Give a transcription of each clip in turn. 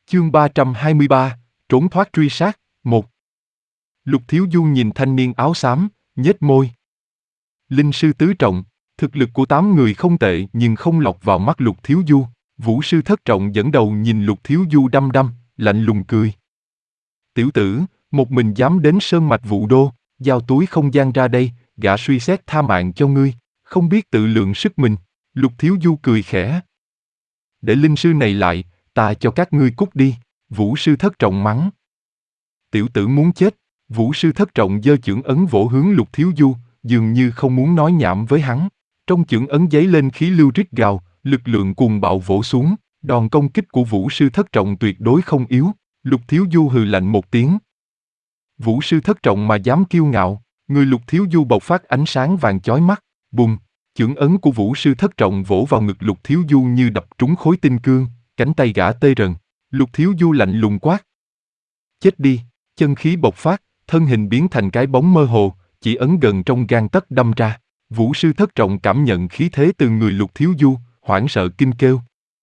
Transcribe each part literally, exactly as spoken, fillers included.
Chương ba trăm hai mươi ba, trốn thoát truy sát, một. Lục Thiếu Du nhìn thanh niên áo xám, nhếch môi. Linh sư tứ trọng, thực lực của tám người không tệ nhưng không lọt vào mắt Lục Thiếu Du. Vũ sư thất trọng dẫn đầu nhìn Lục Thiếu Du đăm đăm, lạnh lùng cười. Tiểu tử, một mình dám đến sơn mạch Vũ Đô, giao túi không gian ra đây, gã suy xét tha mạng cho ngươi, không biết tự lượng sức mình. Lục Thiếu Du cười khẽ. Để linh sư này lại, ta cho các ngươi cút đi. Vũ sư thất trọng mắng. Tiểu tử muốn chết. Vũ sư thất trọng giơ chưởng ấn vỗ hướng Lục Thiếu Du, dường như không muốn nói nhảm với hắn. Trong chưởng ấn giấy lên khí lưu rít gào, lực lượng cuồng bạo vỗ xuống. Đòn công kích của Vũ sư thất trọng tuyệt đối không yếu. Lục Thiếu Du hừ lạnh một tiếng. Vũ sư thất trọng mà dám kiêu ngạo. Người Lục Thiếu Du bộc phát ánh sáng vàng chói mắt. Bùng! Chưởng ấn của Vũ sư thất trọng vỗ vào ngực Lục Thiếu Du như đập trúng khối tinh cương, cánh tay gã tê rần. Lục Thiếu Du lạnh lùng quát. Chết đi! Chân khí bộc phát, thân hình biến thành cái bóng mơ hồ, chỉ ấn gần trong gang tấc đâm ra. Vũ sư thất trọng cảm nhận khí thế từ người Lục Thiếu Du, hoảng sợ kinh kêu.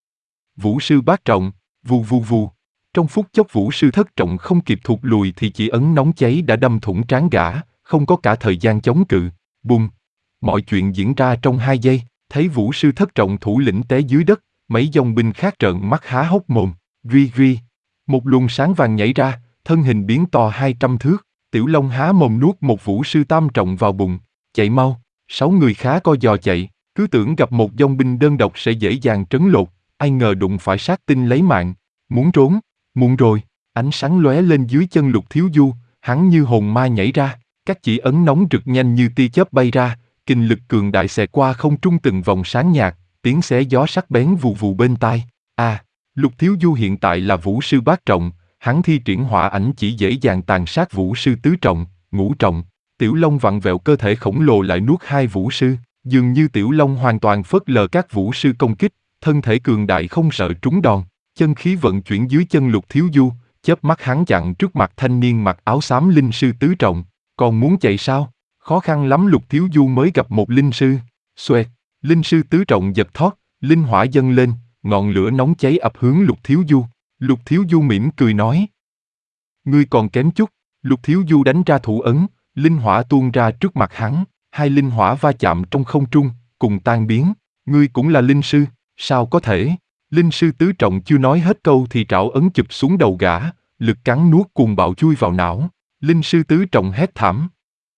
Vũ sư bát trọng, vù vù vù. Trong phút chốc Vũ sư thất trọng không kịp thụt lùi thì chỉ ấn nóng cháy đã đâm thủng trán gã, không có cả thời gian chống cự. Bùng! Mọi chuyện diễn ra trong hai giây, thấy Vũ sư thất trọng thủ lĩnh té dưới đất, mấy dòng binh khác trợn mắt há hốc mồm. Ri ri! Một luồng sáng vàng nhảy ra, thân hình biến to hai trăm thước. Tiểu Long há mồm nuốt một Vũ sư tam trọng vào bụng. Chạy mau! Sáu người khá co giò chạy, cứ tưởng gặp một dòng binh đơn độc sẽ dễ dàng trấn lột, ai ngờ đụng phải sát tinh lấy mạng. Muốn trốn, muộn rồi. Ánh sáng lóe lên dưới chân Lục Thiếu Du, hắn như hồn ma nhảy ra, các chỉ ấn nóng rực nhanh như tia chớp bay ra, kinh lực cường đại xẹt qua không trung từng vòng sáng nhạt, tiếng xé gió sắc bén vù vù bên tai. À, Lục Thiếu Du hiện tại là Vũ sư bát trọng, hắn thi triển hỏa ảnh chỉ dễ dàng tàn sát Vũ sư tứ trọng, ngũ trọng. Tiểu Long vặn vẹo cơ thể khổng lồ lại nuốt hai Vũ sư, dường như Tiểu Long hoàn toàn phớt lờ các Vũ sư công kích, thân thể cường đại không sợ trúng đòn. Chân khí vận chuyển dưới chân Lục Thiếu Du, chớp mắt hắn chặn trước mặt thanh niên mặc áo xám linh sư tứ trọng. Còn muốn chạy sao? Khó khăn lắm Lục Thiếu Du mới gặp một linh sư. Xoẹt! Linh sư tứ trọng giật thót, linh hỏa dâng lên, ngọn lửa nóng cháy ập hướng Lục Thiếu Du. Lục Thiếu Du mỉm cười nói. Ngươi còn kém chút. Lục Thiếu Du đánh ra thủ ấn, linh hỏa tuôn ra trước mặt hắn, hai linh hỏa va chạm trong không trung, cùng tan biến. Ngươi cũng là linh sư, sao có thể? Linh sư tứ trọng chưa nói hết câu thì trảo ấn chụp xuống đầu gã, lực cắn nuốt cuồng bạo chui vào não. Linh sư tứ trọng hét thảm.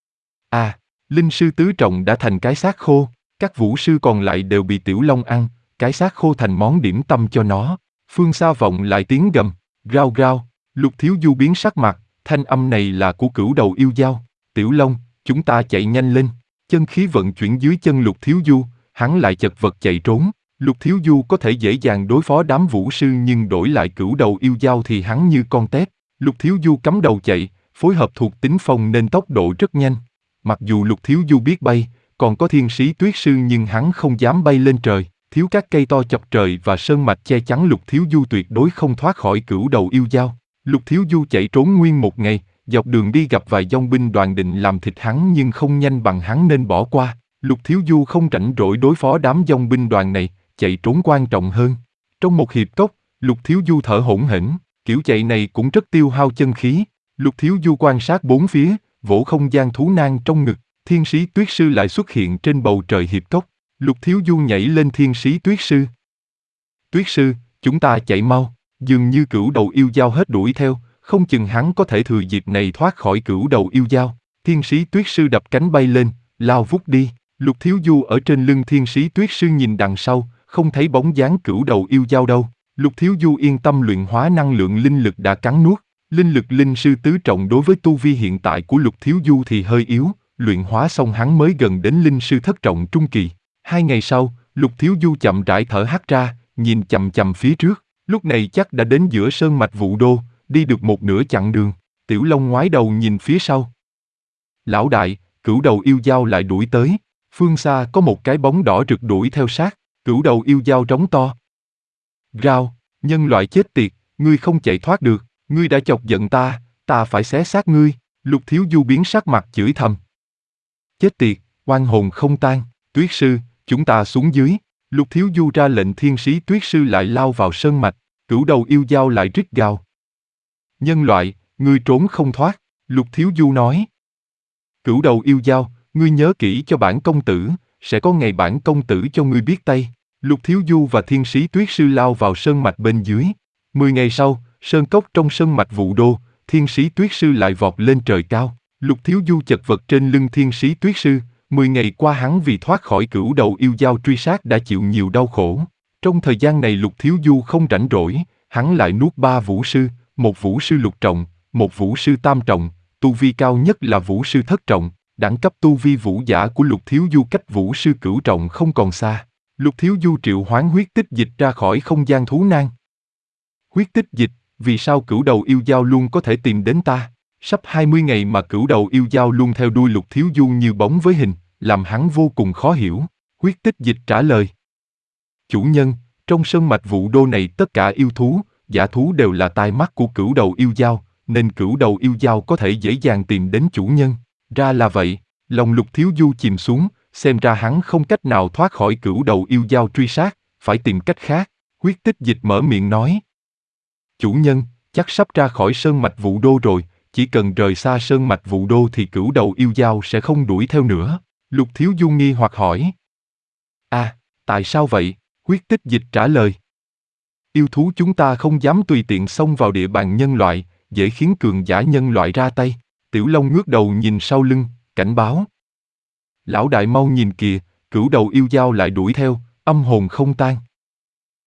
À, linh sư tứ trọng đã thành cái xác khô, các vũ sư còn lại đều bị Tiểu Long ăn, cái xác khô thành món điểm tâm cho nó. Phương xa vọng lại tiếng gầm, rao rao. Lục Thiếu Du biến sắc mặt, thanh âm này là của cửu đầu yêu dao. Tiểu Long, chúng ta chạy nhanh lên. Chân khí vận chuyển dưới chân Lục Thiếu Du, hắn lại chật vật chạy trốn. Lục Thiếu Du có thể dễ dàng đối phó đám vũ sư nhưng đổi lại cửu đầu yêu dao thì hắn như con tép. Lục Thiếu Du cắm đầu chạy, phối hợp thuộc tính phong nên tốc độ rất nhanh. Mặc dù Lục Thiếu Du biết bay, còn có thiên sĩ tuyết sư nhưng hắn không dám bay lên trời. Thiếu các cây to chọc trời và sơn mạch che chắn Lục Thiếu Du tuyệt đối không thoát khỏi cửu đầu yêu dao. Lục Thiếu Du chạy trốn nguyên một ngày, dọc đường đi gặp vài dòng binh đoàn định làm thịt hắn nhưng không nhanh bằng hắn nên bỏ qua. Lục Thiếu Du không rảnh rỗi đối phó đám dòng binh đoàn này, chạy trốn quan trọng hơn. Trong một hiệp cốc, Lục Thiếu Du thở hổn hển, kiểu chạy này cũng rất tiêu hao chân khí. Lục Thiếu Du quan sát bốn phía, vỗ không gian thú nang trong ngực, thiên sĩ tuyết sư lại xuất hiện trên bầu trời hiệp cốc. Lục Thiếu Du nhảy lên thiên sĩ tuyết sư. Tuyết sư, chúng ta chạy mau, dường như cửu đầu yêu dao hết đuổi theo, không chừng hắn có thể thừa dịp này thoát khỏi cửu đầu yêu dao. Thiên sĩ tuyết sư đập cánh bay lên, lao vút đi. Lục Thiếu Du ở trên lưng thiên sĩ tuyết sư nhìn đằng sau, không thấy bóng dáng cửu đầu yêu dao đâu. Lục Thiếu Du yên tâm luyện hóa năng lượng linh lực đã cắn nuốt. Linh lực linh sư tứ trọng đối với tu vi hiện tại của Lục Thiếu Du thì hơi yếu, luyện hóa xong hắn mới gần đến linh sư thất trọng trung kỳ. Hai ngày sau, Lục Thiếu Du chậm rãi thở hắt ra, nhìn chằm chằm phía trước. Lúc này chắc đã đến giữa sơn mạch Vũ Đô, đi được một nửa chặng đường. Tiểu Long ngoái đầu nhìn phía sau. Lão đại, cửu đầu yêu dao lại đuổi tới. Phương xa có một cái bóng đỏ rực đuổi theo sát. Cửu đầu yêu dao rống to. Rao, nhân loại chết tiệt, ngươi không chạy thoát được, ngươi đã chọc giận ta, ta phải xé xác ngươi. Lục Thiếu Du biến sắc mặt chửi thầm. Chết tiệt, oan hồn không tan, tuyết sư, chúng ta xuống dưới. Lục Thiếu Du ra lệnh thiên sĩ tuyết sư lại lao vào sơn mạch. Cửu đầu yêu dao lại rít gào. Nhân loại, ngươi trốn không thoát, Lục Thiếu Du nói. Cửu đầu yêu dao, ngươi nhớ kỹ cho bản công tử, sẽ có ngày bản công tử cho ngươi biết tay. Lục Thiếu Du và Thiên Sĩ Tuyết Sư lao vào sơn mạch bên dưới. Mười ngày sau, sơn cốc trong sơn mạch Vũ Đô, Thiên Sĩ Tuyết Sư lại vọt lên trời cao. Lục Thiếu Du chật vật trên lưng Thiên Sĩ Tuyết Sư. Mười ngày qua hắn vì thoát khỏi cửu đầu yêu dao truy sát đã chịu nhiều đau khổ. Trong thời gian này Lục Thiếu Du không rảnh rỗi, hắn lại nuốt ba vũ sư, một vũ sư lục trọng, một vũ sư tam trọng, tu vi cao nhất là vũ sư thất trọng. Đẳng cấp tu vi vũ giả của Lục Thiếu Du cách vũ sư cửu trọng không còn xa. Lục Thiếu Du triệu hoán huyết tích dịch ra khỏi không gian thú nan. Huyết tích dịch, vì sao cửu đầu yêu dao luôn có thể tìm đến ta? Sắp hai mươi ngày mà cửu đầu yêu dao luôn theo đuôi Lục Thiếu Du như bóng với hình, làm hắn vô cùng khó hiểu. Huyết tích dịch trả lời. Chủ nhân, trong sơn mạch Vũ Đô này tất cả yêu thú, giả thú đều là tai mắt của cửu đầu yêu dao, nên cửu đầu yêu dao có thể dễ dàng tìm đến chủ nhân. Ra là vậy, lòng Lục Thiếu Du chìm xuống, xem ra hắn không cách nào thoát khỏi cửu đầu yêu dao truy sát, phải tìm cách khác. Huyết tích dịch mở miệng nói. Chủ nhân, chắc sắp ra khỏi sơn mạch Vũ Đô rồi, chỉ cần rời xa sơn mạch Vũ Đô thì cửu đầu yêu dao sẽ không đuổi theo nữa. Lục Thiếu Du nghi hoặc hỏi. À, tại sao vậy? Huyết tích dịch trả lời. Yêu thú chúng ta không dám tùy tiện xông vào địa bàn nhân loại, dễ khiến cường giả nhân loại ra tay. Tiểu Long ngước đầu nhìn sau lưng, cảnh báo. Lão đại mau nhìn kìa, cửu đầu yêu dao lại đuổi theo, âm hồn không tan.